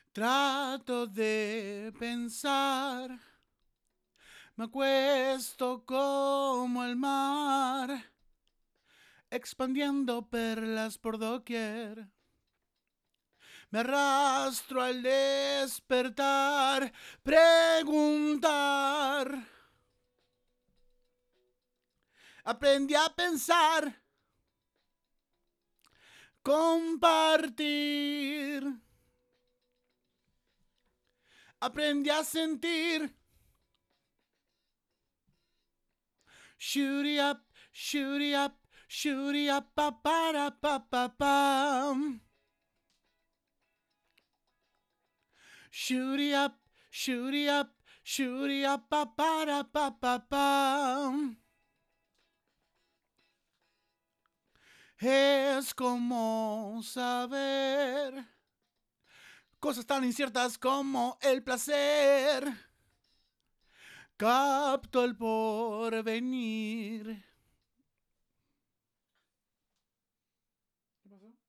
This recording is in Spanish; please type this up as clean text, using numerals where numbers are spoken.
Trato de pensar, me acuesto como el mar, expandiendo perlas por doquier. Me arrastro al despertar, preguntar. Aprendí a pensar, compartir. Aprendí a sentir. Shooty up, shooty up, shooty up, pa para pa pa pam. Shooty up, shooty up, shooty up, pa para pa pa pam. Es como saber cosas tan inciertas como el placer. Capto el porvenir. ¿Qué pasó?